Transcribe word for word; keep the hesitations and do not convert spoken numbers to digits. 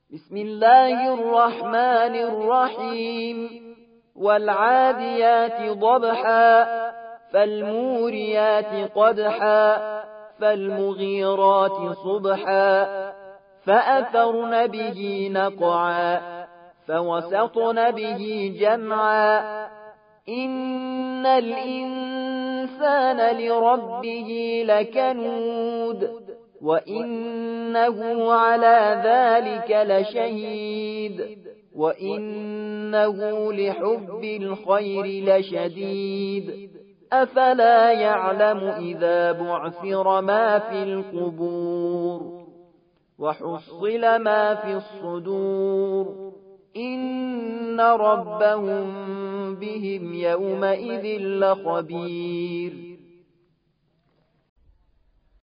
بسم الله الرحمن الرحيم والعاديات ضبحا فالموريات قدحا فالمغيرات صبحا فأثرن به نقعا فوسطن به جمعا إن الإنسان لربه لكنود وإنه على ذلك لشهيد وإنه لحب الخير لشديد أفلا يعلم إذا بعثر ما في القبور وحصل ما في الصدور إن ربهم بهم يومئذ لخبير